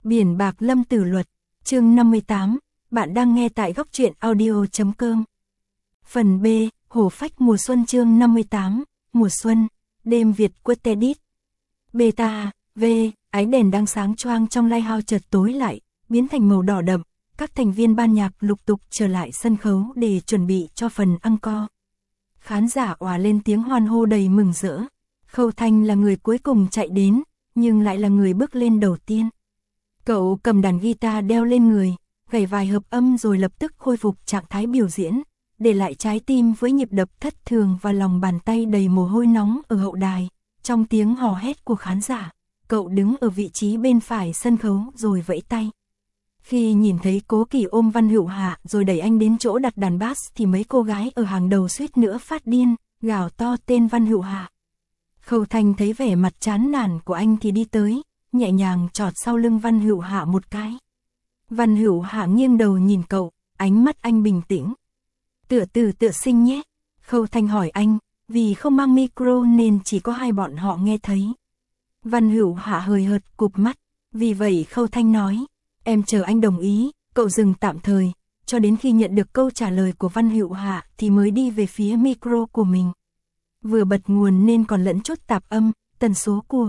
Biển bạc Lâm Tử Luật, chương 58, bạn đang nghe tại góc truyện audio.com. Phần B, Hổ Phách mùa xuân chương 58, mùa xuân, đêm Việt Quất Tedit. Beta, V, ánh đèn đang sáng choang trong lighthouse chợt tối lại, biến thành màu đỏ đậm, các thành viên ban nhạc lục tục trở lại sân khấu để chuẩn bị cho phần encore. Khán giả òa lên tiếng hoan hô đầy mừng rỡ. Khâu Thanh là người cuối cùng chạy đến, nhưng lại là người bước lên đầu tiên. Cậu cầm đàn guitar đeo lên người, gảy vài hợp âm rồi lập tức khôi phục trạng thái biểu diễn, để lại trái tim với nhịp đập thất thường và lòng bàn tay đầy mồ hôi nóng ở hậu đài. Trong tiếng hò hét của khán giả, cậu đứng ở vị trí bên phải sân khấu rồi vẫy tay. Khi nhìn thấy Cố Kỳ ôm Văn Hữu Hạ rồi đẩy anh đến chỗ đặt đàn bass thì mấy cô gái ở hàng đầu suýt nữa phát điên, gào to tên Văn Hữu Hạ. Khâu Thanh thấy vẻ mặt chán nản của anh thì đi tới, nhẹ nhàng chọt sau lưng Văn Hữu Hạ một cái. Văn Hữu Hạ nghiêng đầu nhìn cậu, ánh mắt anh bình tĩnh. Tựa sinh nhé. Khâu Thanh hỏi anh, vì không mang micro nên chỉ có hai bọn họ nghe thấy. Văn Hữu Hạ hời hợt cụp mắt, vì vậy Khâu Thanh nói, em chờ anh đồng ý, cậu dừng tạm thời, cho đến khi nhận được câu trả lời của Văn Hữu Hạ thì mới đi về phía micro của mình. Vừa bật nguồn nên còn lẫn chút tạp âm, tần số của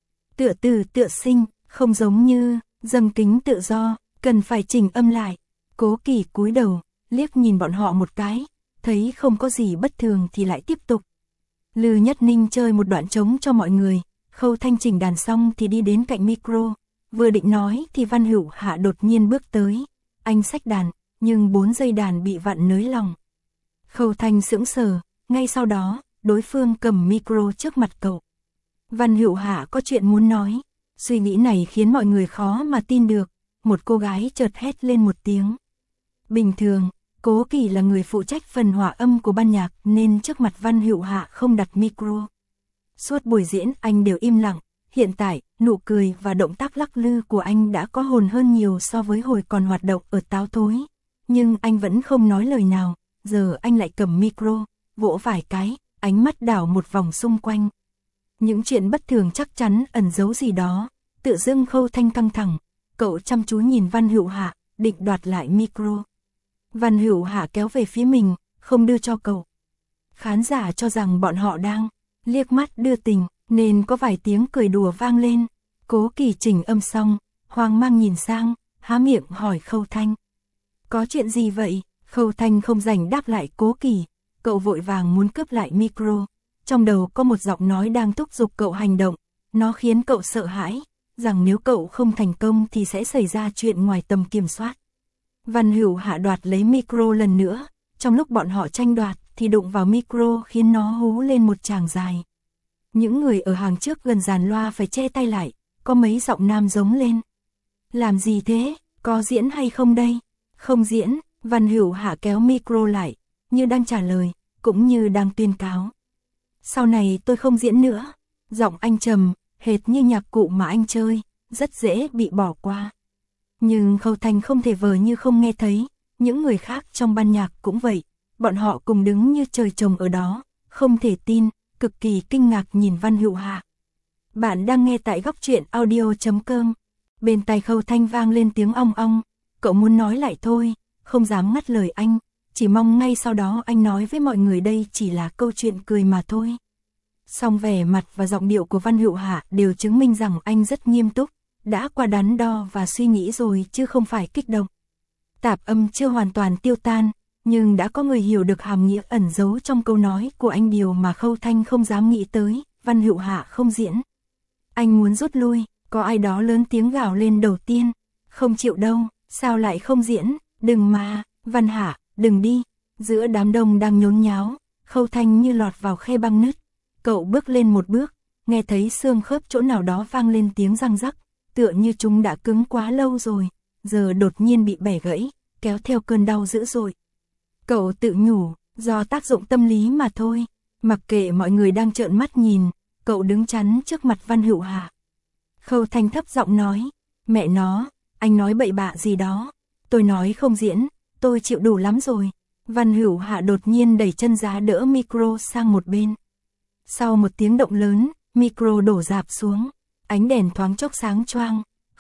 tựa sinh, không giống như dâng kính tự do, cần phải chỉnh âm lại. Cố Kỳ cúi đầu, liếc nhìn bọn họ một cái, thấy không có gì bất thường thì lại tiếp tục. Lư Nhất Ninh chơi một đoạn trống cho mọi người, Khâu Thanh chỉnh đàn xong thì đi đến cạnh micro, vừa định nói thì Văn Hữu Hạ đột nhiên bước tới, anh xách đàn, nhưng 4 dây đàn bị vặn nới lòng. Khâu Thanh sững sờ, ngay sau đó, đối phương cầm micro trước mặt cậu. Văn Hữu Hạ có chuyện muốn nói, suy nghĩ này khiến mọi người khó mà tin được, một cô gái chợt hét lên một tiếng. Bình thường, Cố Kỳ là người phụ trách phần hòa âm của ban nhạc nên trước mặt Văn Hữu Hạ không đặt micro. Suốt buổi diễn anh đều im lặng, hiện tại, nụ cười và động tác lắc lư của anh đã có hồn hơn nhiều so với hồi còn hoạt động ở Táo Thối. Nhưng anh vẫn không nói lời nào, giờ anh lại cầm micro, vỗ vài cái, ánh mắt đảo một vòng xung quanh. Những chuyện bất thường chắc chắn ẩn giấu gì đó, tự dưng Khâu Thanh căng thẳng, cậu chăm chú nhìn Văn Hữu Hạ, định đoạt lại micro. Văn Hữu Hạ kéo về phía mình, không đưa cho cậu. Khán giả cho rằng bọn họ đang liếc mắt đưa tình, nên có vài tiếng cười đùa vang lên. Cố Kỳ chỉnh âm xong, hoang mang nhìn sang, há miệng hỏi Khâu Thanh. Có chuyện gì vậy? Khâu Thanh không rảnh đáp lại Cố Kỳ, cậu vội vàng muốn cướp lại micro. Trong đầu có một giọng nói đang thúc giục cậu hành động, nó khiến cậu sợ hãi, rằng nếu cậu không thành công thì sẽ xảy ra chuyện ngoài tầm kiểm soát. Văn Hữu Hạ đoạt lấy micro lần nữa, trong lúc bọn họ tranh đoạt thì đụng vào micro khiến nó hú lên một tràng dài. Những người ở hàng trước gần dàn loa phải che tay lại, có mấy giọng nam giống lên. Làm gì thế, có diễn hay không đây? Không diễn, Văn Hữu Hạ kéo micro lại, như đang trả lời, cũng như đang tuyên cáo. Sau này tôi không diễn nữa. Giọng anh trầm, hệt như nhạc cụ mà anh chơi, rất dễ bị bỏ qua. Nhưng Khâu Thanh không thể vờ như không nghe thấy, những người khác trong ban nhạc cũng vậy, bọn họ cùng đứng như trời trồng ở đó, không thể tin, cực kỳ kinh ngạc nhìn Văn Hữu Hạ. Bạn đang nghe tại góc truyện audio.com. Bên tai Khâu Thanh vang lên tiếng ong ong, cậu muốn nói lại thôi, không dám ngắt lời anh, chỉ mong ngay sau đó anh nói với mọi người đây chỉ là câu chuyện cười mà thôi. Song vẻ mặt và giọng điệu của Văn Hữu Hạ đều chứng minh rằng anh rất nghiêm túc, đã qua đắn đo và suy nghĩ rồi chứ không phải kích động. Tạp âm chưa hoàn toàn tiêu tan, nhưng đã có người hiểu được hàm nghĩa ẩn giấu trong câu nói của anh, điều mà Khâu Thanh không dám nghĩ tới. Văn Hữu Hạ không diễn. Anh muốn rút lui, có ai đó lớn tiếng gào lên đầu tiên. Không chịu đâu, sao lại không diễn, đừng mà, Văn Hạ, đừng đi. Giữa đám đông đang nhốn nháo, Khâu Thanh như lọt vào khe băng nứt. Cậu bước lên một bước, nghe thấy xương khớp chỗ nào đó vang lên tiếng răng rắc, tựa như chúng đã cứng quá lâu rồi, giờ đột nhiên bị bẻ gãy, kéo theo cơn đau dữ dội. Cậu tự nhủ, do tác dụng tâm lý mà thôi, mặc kệ mọi người đang trợn mắt nhìn, cậu đứng chắn trước mặt Văn Hữu Hạ. Khâu Thanh thấp giọng nói, mẹ nó, anh nói bậy bạ gì đó, tôi nói không diễn, tôi chịu đủ lắm rồi. Văn Hữu Hạ đột nhiên đẩy chân giá đỡ micro sang một bên. Sau một tiếng động lớn, micro đổ rạp xuống, ánh đèn thoáng chốc sáng choang,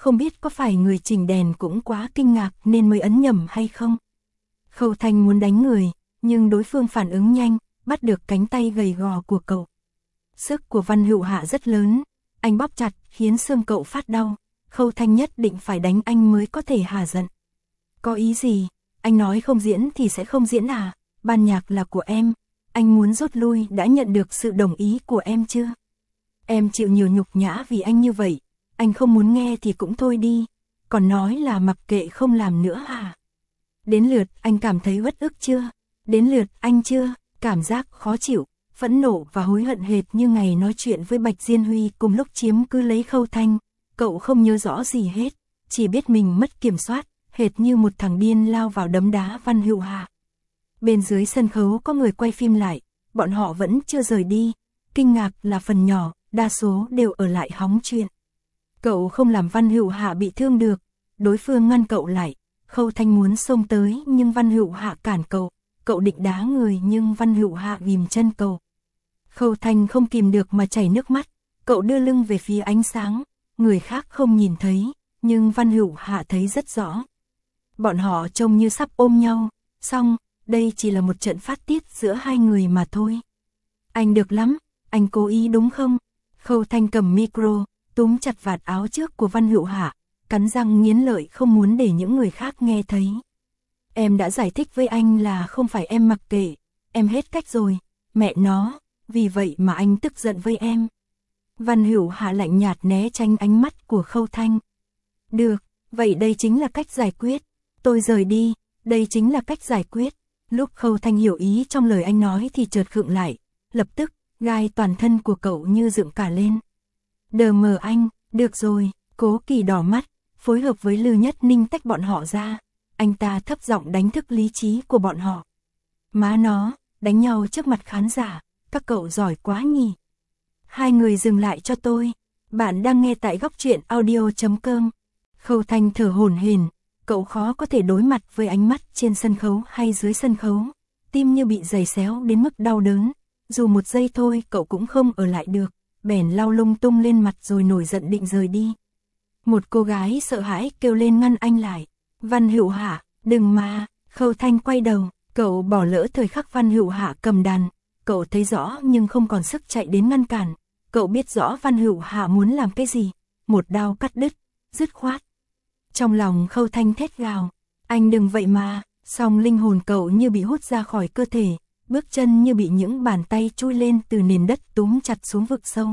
không biết có phải người chỉnh đèn cũng quá kinh ngạc nên mới ấn nhầm hay không. Khâu Thanh muốn đánh người, nhưng đối phương phản ứng nhanh, bắt được cánh tay gầy gò của cậu. Sức của Văn Hữu Hạ rất lớn, anh bóp chặt khiến xương cậu phát đau. Khâu Thanh nhất định phải đánh anh mới có thể hạ giận. Có ý gì? Anh nói không diễn thì sẽ không diễn à? Ban nhạc là của em, anh muốn rút lui đã nhận được sự đồng ý của em chưa? Em chịu nhiều nhục nhã vì anh như vậy, anh không muốn nghe thì cũng thôi đi, còn nói là mặc kệ không làm nữa à? Đến lượt anh cảm thấy uất ức chưa? Đến lượt anh chưa? Cảm giác khó chịu, phẫn nộ và hối hận hệt như ngày nói chuyện với Bạch Diên Huy cùng lúc chiếm cứ lấy Khâu Thanh. Cậu không nhớ rõ gì hết, chỉ biết mình mất kiểm soát, hệt như một thằng điên lao vào đấm đá Văn Hữu Hạ. Bên dưới sân khấu có người quay phim lại, bọn họ vẫn chưa rời đi. Kinh ngạc là phần nhỏ, đa số đều ở lại hóng chuyện. Cậu không làm Văn Hữu Hạ bị thương được, đối phương ngăn cậu lại. Khâu Thanh muốn xông tới nhưng Văn Hữu Hạ cản cậu. Cậu định đá người nhưng Văn Hữu Hạ ghìm chân cậu. Khâu Thanh không kìm được mà chảy nước mắt. Cậu đưa lưng về phía ánh sáng. Người khác không nhìn thấy, nhưng Văn Hữu Hạ thấy rất rõ. Bọn họ trông như sắp ôm nhau, xong, đây chỉ là một trận phát tiết giữa hai người mà thôi. Anh được lắm, anh cố ý đúng không? Khâu Thanh cầm micro, túm chặt vạt áo trước của Văn Hữu Hạ, cắn răng nghiến lợi không muốn để những người khác nghe thấy. Em đã giải thích với anh là không phải em mặc kệ, em hết cách rồi, mẹ nó, vì vậy mà anh tức giận với em. Văn Hữu Hạ lạnh nhạt né tránh ánh mắt của Khâu Thanh. Được, vậy đây chính là cách giải quyết. Tôi rời đi, đây chính là cách giải quyết. Lúc Khâu Thanh hiểu ý trong lời anh nói thì chợt khựng lại. Lập tức, gai toàn thân của cậu như dựng cả lên. Đờ mờ anh, được rồi, Cố Kỳ đỏ mắt, phối hợp với Lư Nhất Ninh tách bọn họ ra. Anh ta thấp giọng đánh thức lý trí của bọn họ. Má nó, đánh nhau trước mặt khán giả, các cậu giỏi quá nhỉ. Hai người dừng lại cho tôi. Bạn đang nghe tại góc truyện audio.com. Khâu Thanh thở hổn hển, cậu khó có thể đối mặt với ánh mắt trên sân khấu hay dưới sân khấu. Tim như bị giày xéo đến mức đau đớn. Dù một giây thôi cậu cũng không ở lại được. Bèn lau lung tung lên mặt rồi nổi giận định rời đi. Một cô gái sợ hãi kêu lên ngăn anh lại. Văn Hữu Hạ, đừng mà. Khâu Thanh quay đầu, cậu bỏ lỡ thời khắc Văn Hữu Hạ cầm đàn. Cậu thấy rõ nhưng không còn sức chạy đến ngăn cản. Cậu biết rõ Văn Hữu Hạ muốn làm cái gì. Một đao cắt đứt, dứt khoát. Trong lòng Khâu Thanh thét gào. Anh đừng vậy mà. Song linh hồn cậu như bị hút ra khỏi cơ thể. Bước chân như bị những bàn tay chui lên từ nền đất túm chặt xuống vực sâu.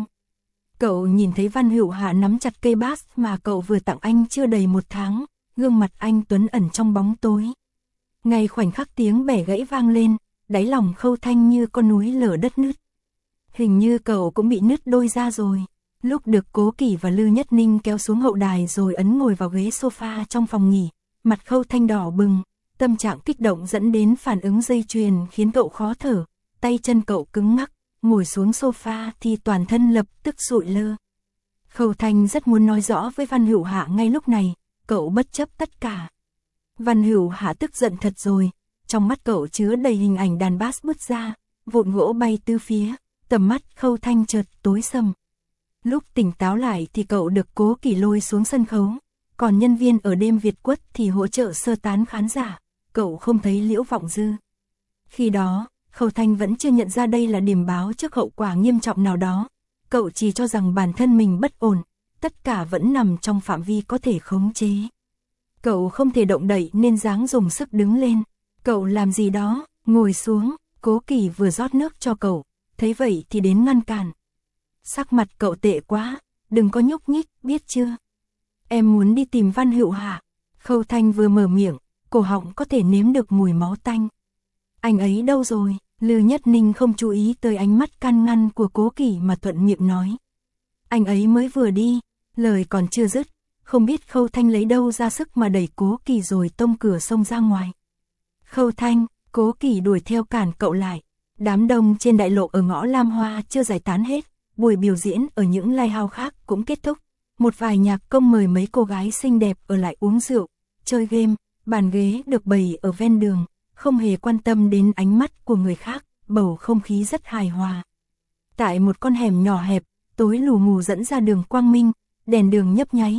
Cậu nhìn thấy Văn Hữu Hạ nắm chặt cây bass mà cậu vừa tặng anh chưa đầy một tháng. Gương mặt anh tuấn ẩn trong bóng tối. Ngay khoảnh khắc tiếng bẻ gãy vang lên, đáy lòng Khâu Thanh như con núi lở đất nứt. Hình như cậu cũng bị nứt đôi ra rồi. Lúc được Cố Kỳ và Lư Nhất Ninh kéo xuống hậu đài rồi ấn ngồi vào ghế sofa trong phòng nghỉ, mặt Khâu Thanh đỏ bừng, tâm trạng kích động dẫn đến phản ứng dây chuyền khiến cậu khó thở, tay chân cậu cứng ngắc, ngồi xuống sofa thì toàn thân lập tức sụi lơ. Khâu Thanh rất muốn nói rõ với Văn Hữu Hạ ngay lúc này, cậu bất chấp tất cả. Văn Hữu Hạ tức giận thật rồi, trong mắt cậu chứa đầy hình ảnh đàn bass bứt ra, vụn gỗ bay tứ phía, tầm mắt Khâu Thanh chợt tối sầm. Lúc tỉnh táo lại thì cậu được Cố Kỳ lôi xuống sân khấu, còn nhân viên ở đêm Việt Quất thì hỗ trợ sơ tán khán giả, cậu không thấy Liễu Vọng Dư. Khi đó, Khâu Thanh vẫn chưa nhận ra đây là điểm báo trước hậu quả nghiêm trọng nào đó, cậu chỉ cho rằng bản thân mình bất ổn, tất cả vẫn nằm trong phạm vi có thể khống chế. Cậu không thể động đậy nên ráng dùng sức đứng lên, cậu làm gì đó, ngồi xuống, Cố Kỳ vừa rót nước cho cậu, thấy vậy thì đến ngăn cản. Sắc mặt cậu tệ quá, đừng có nhúc nhích, biết chưa? Em muốn đi tìm Văn Hữu Hạ. Khâu Thanh vừa mở miệng, cổ họng có thể nếm được mùi máu tanh. Anh ấy đâu rồi? Lư Nhất Ninh không chú ý tới ánh mắt can ngăn của Cố Kỳ mà thuận miệng nói. Anh ấy mới vừa đi, lời còn chưa dứt, không biết Khâu Thanh lấy đâu ra sức mà đẩy Cố Kỳ rồi tông cửa xông ra ngoài. Khâu Thanh, Cố Kỳ đuổi theo cản cậu lại. Đám đông trên đại lộ ở ngõ Lam Hoa chưa giải tán hết, buổi biểu diễn ở những livehouse khác cũng kết thúc. Một vài nhạc công mời mấy cô gái xinh đẹp ở lại uống rượu, chơi game, bàn ghế được bày ở ven đường, không hề quan tâm đến ánh mắt của người khác, bầu không khí rất hài hòa. Tại một con hẻm nhỏ hẹp, tối lù mù dẫn ra đường quang minh, đèn đường nhấp nháy,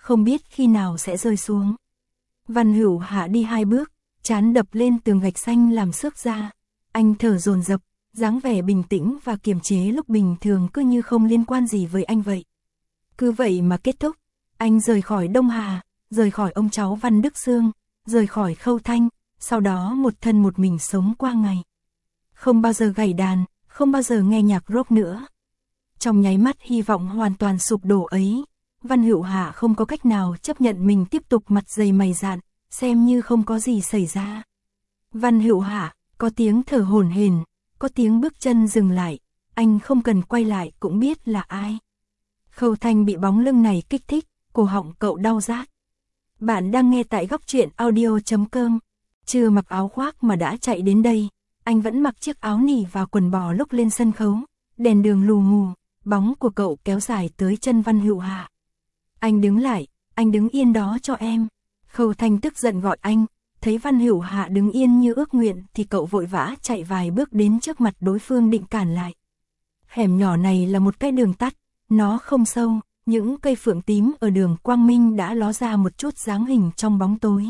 không biết khi nào sẽ rơi xuống. Văn Hữu Hạ đi 2 bước, trán đập lên tường gạch xanh làm xước ra. Anh thở dồn dập, dáng vẻ bình tĩnh và kiềm chế lúc bình thường cứ như không liên quan gì với anh vậy. Cứ vậy mà kết thúc, anh rời khỏi Đông Hà, rời khỏi ông cháu Văn Đức Sương, rời khỏi Khâu Thanh, sau đó một thân một mình sống qua ngày. Không bao giờ gảy đàn, không bao giờ nghe nhạc rock nữa. Trong nháy mắt hy vọng hoàn toàn sụp đổ ấy, Văn Hữu Hạ không có cách nào chấp nhận mình tiếp tục mặt dày mày dạn, xem như không có gì xảy ra. Văn Hữu Hạ, có tiếng thở hổn hển, có tiếng bước chân dừng lại, anh không cần quay lại cũng biết là ai. Khâu Thanh bị bóng lưng này kích thích, cổ họng cậu đau rát. Bạn đang nghe tại góc truyện audio.com. Chưa mặc áo khoác mà đã chạy đến đây, anh vẫn mặc chiếc áo nỉ và quần bò lúc lên sân khấu, đèn đường lù mù, bóng của cậu kéo dài tới chân Văn Hữu Hạ. Anh đứng lại, anh đứng yên đó cho em. Khâu Thanh tức giận gọi anh, thấy Văn Hữu Hạ đứng yên như ước nguyện thì cậu vội vã chạy vài bước đến trước mặt đối phương định cản lại. Hẻm nhỏ này là một cái đường tắt, nó không sâu, những cây phượng tím ở đường Quang Minh đã ló ra một chút dáng hình trong bóng tối.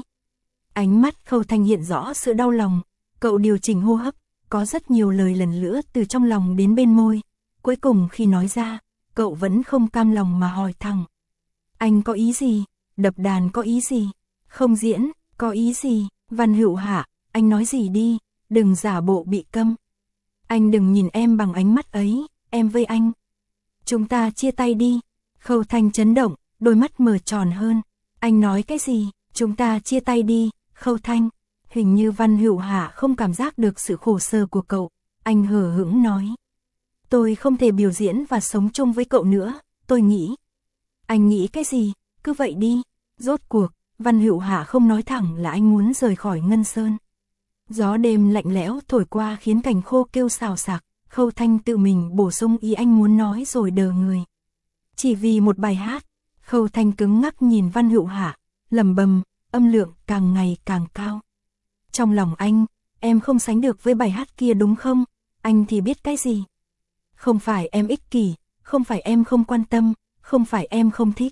Ánh mắt Khâu Thanh hiện rõ sự đau lòng, cậu điều chỉnh hô hấp, có rất nhiều lời lần lữa từ trong lòng đến bên môi. Cuối cùng khi nói ra, cậu vẫn không cam lòng mà hỏi thẳng. Anh có ý gì? Đập đàn có ý gì? Không diễn, có ý gì? Văn Hữu Hạ, anh nói gì đi, đừng giả bộ bị câm. Anh đừng nhìn em bằng ánh mắt ấy, em với anh. Chúng ta chia tay đi. Khâu Thanh chấn động, đôi mắt mở tròn hơn. Anh nói cái gì? Chúng ta chia tay đi, Khâu Thanh. Hình như Văn Hữu Hạ không cảm giác được sự khổ sở của cậu. Anh hờ hững nói. Tôi không thể biểu diễn và sống chung với cậu nữa, tôi nghĩ. Anh nghĩ cái gì? Cứ vậy đi. Rốt cuộc, Văn Hữu Hạ không nói thẳng là anh muốn rời khỏi Ngân Sơn. Gió đêm lạnh lẽo thổi qua khiến cành khô kêu xào xạc. Khâu Thanh tự mình bổ sung ý anh muốn nói rồi đờ người. Chỉ vì một bài hát, Khâu Thanh cứng ngắc nhìn Văn Hữu Hạ, lẩm bẩm, âm lượng càng ngày càng cao. Trong lòng anh, em không sánh được với bài hát kia đúng không? Anh thì biết cái gì? Không phải em ích kỷ, không phải em không quan tâm, không phải em không thích.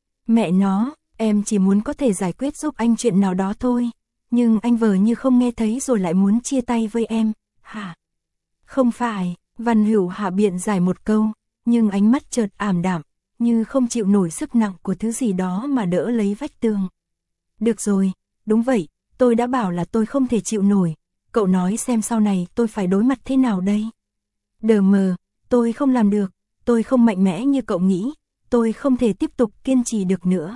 Mẹ nó, em chỉ muốn có thể giải quyết giúp anh chuyện nào đó thôi. Nhưng anh vờ như không nghe thấy rồi lại muốn chia tay với em, hả? Không phải, Văn Hữu Hạ biện giải một câu, nhưng ánh mắt chợt ảm đạm, như không chịu nổi sức nặng của thứ gì đó mà đỡ lấy vách tường. Được rồi, đúng vậy, tôi đã bảo là tôi không thể chịu nổi, cậu nói xem sau này tôi phải đối mặt thế nào đây? Đờ mờ, tôi không làm được, tôi không mạnh mẽ như cậu nghĩ, tôi không thể tiếp tục kiên trì được nữa.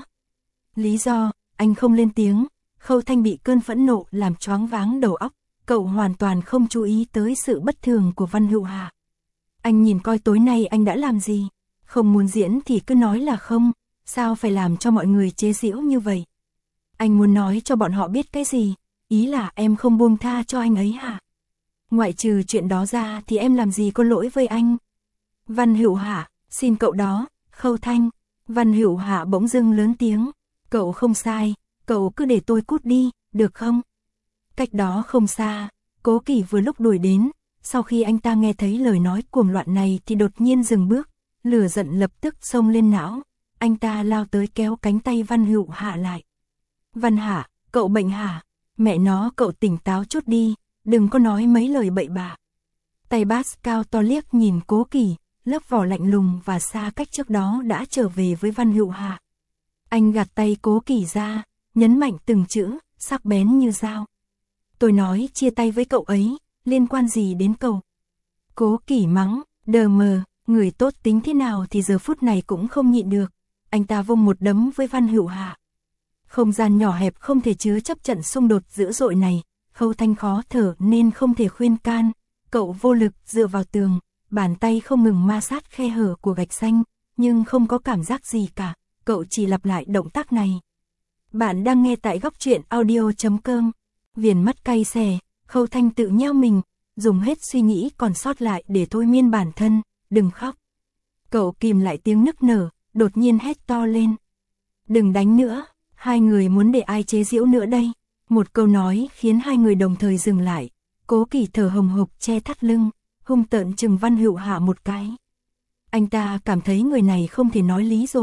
Lý do, anh không lên tiếng, Khâu Thanh bị cơn phẫn nộ làm choáng váng đầu óc, cậu hoàn toàn không chú ý tới sự bất thường của Văn Hữu Hạ. Anh nhìn coi tối nay anh đã làm gì, không muốn diễn thì cứ nói là không, sao phải làm cho mọi người chế giễu như vậy? Anh muốn nói cho bọn họ biết cái gì, ý là em không buông tha cho anh ấy hả? Ngoại trừ chuyện đó ra thì em làm gì có lỗi với anh? Văn Hữu Hạ, xin cậu đó, Khâu Thanh. Văn Hữu Hạ bỗng dưng lớn tiếng, cậu không sai, cậu cứ để tôi cút đi, được không? Cách đó không xa, Cố Kỳ vừa lúc đuổi đến, sau khi anh ta nghe thấy lời nói cuồng loạn này thì đột nhiên dừng bước, lửa giận lập tức xông lên não, anh ta lao tới kéo cánh tay Văn Hữu Hạ lại. Văn Hạ, cậu bệnh hả? Mẹ nó cậu tỉnh táo chút đi, đừng có nói mấy lời bậy bạ. Tay bass cao to liếc nhìn Cố Kỳ, lớp vỏ lạnh lùng và xa cách trước đó đã trở về với Văn Hữu Hạ. Anh gạt tay Cố Kỳ ra, nhấn mạnh từng chữ, sắc bén như dao. Tôi nói chia tay với cậu ấy, liên quan gì đến cậu? Cố Kỳ mắng, đờ mờ, người tốt tính thế nào thì giờ phút này cũng không nhịn được. Anh ta vung một đấm với Văn Hữu Hạ. Không gian nhỏ hẹp không thể chứa chấp trận xung đột dữ dội này, Khâu Thanh khó thở nên không thể khuyên can. Cậu vô lực dựa vào tường, bàn tay không ngừng ma sát khe hở của gạch xanh, nhưng không có cảm giác gì cả, cậu chỉ lặp lại động tác này. Bạn đang nghe tại góc truyện audio.com. Viền mắt cay xè, Khâu Thanh tự nheo mình, dùng hết suy nghĩ còn sót lại để thôi miên bản thân, đừng khóc. Cậu kìm lại tiếng nức nở, đột nhiên hét to lên. Đừng đánh nữa, hai người muốn để ai chế giễu nữa đây? Một câu nói khiến hai người đồng thời dừng lại. Cố Kỳ thở hồng hộc che thắt lưng, hung tợn chừng Văn Hữu Hạ một cái. Anh ta cảm thấy người này không thể nói lý rồi,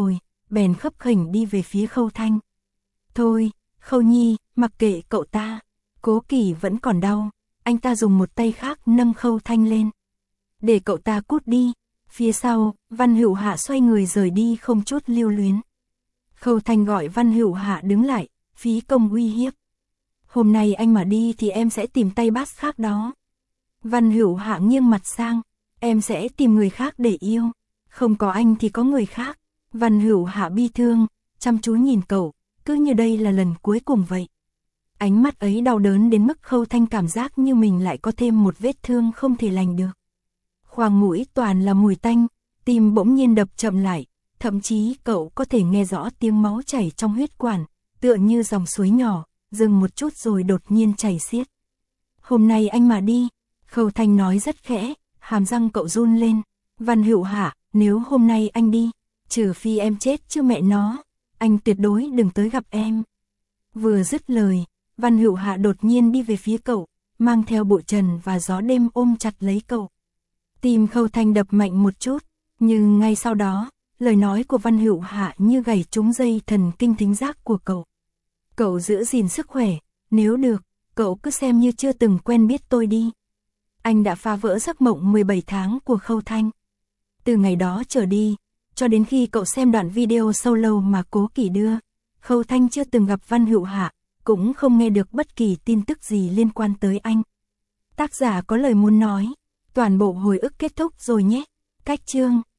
bèn khấp khểnh đi về phía Khâu Thanh. Thôi, Khâu Nhi, mặc kệ cậu ta. Cố Kỳ vẫn còn đau, anh ta dùng một tay khác nâng Khâu Thanh lên. Để cậu ta cút đi. Phía sau, Văn Hữu Hạ xoay người rời đi không chút lưu luyến. Khâu Thanh gọi Văn Hữu Hạ đứng lại, phí công uy hiếp. Hôm nay anh mà đi thì em sẽ tìm tay bắt khác đó. Văn Hữu Hạ nghiêng mặt sang, em sẽ tìm người khác để yêu. Không có anh thì có người khác. Văn Hữu Hạ bi thương, chăm chú nhìn cậu, cứ như đây là lần cuối cùng vậy. Ánh mắt ấy đau đớn đến mức Khâu Thanh cảm giác như mình lại có thêm một vết thương không thể lành được. Khoang mũi toàn là mùi tanh, tim bỗng nhiên đập chậm lại, thậm chí cậu có thể nghe rõ tiếng máu chảy trong huyết quản, tựa như dòng suối nhỏ, dừng một chút rồi đột nhiên chảy xiết. Hôm nay anh mà đi, Khâu Thanh nói rất khẽ, hàm răng cậu run lên. Văn Hữu Hạ, nếu hôm nay anh đi, trừ phi em chết chứ mẹ nó, anh tuyệt đối đừng tới gặp em. Vừa dứt lời, Văn Hữu Hạ đột nhiên đi về phía cậu, mang theo bụi trần và gió đêm ôm chặt lấy cậu. Tim Khâu Thanh đập mạnh một chút, nhưng ngay sau đó, lời nói của Văn Hữu Hạ như gảy trúng dây thần kinh thính giác của cậu. Cậu giữ gìn sức khỏe, nếu được, cậu cứ xem như chưa từng quen biết tôi đi. Anh đã phá vỡ giấc mộng 17 tháng của Khâu Thanh. Từ ngày đó trở đi, cho đến khi cậu xem đoạn video solo mà Cố Kỳ đưa, Khâu Thanh chưa từng gặp Văn Hữu Hạ, cũng không nghe được bất kỳ tin tức gì liên quan tới anh. Tác giả có lời muốn nói, toàn bộ hồi ức kết thúc rồi nhé. Cách chương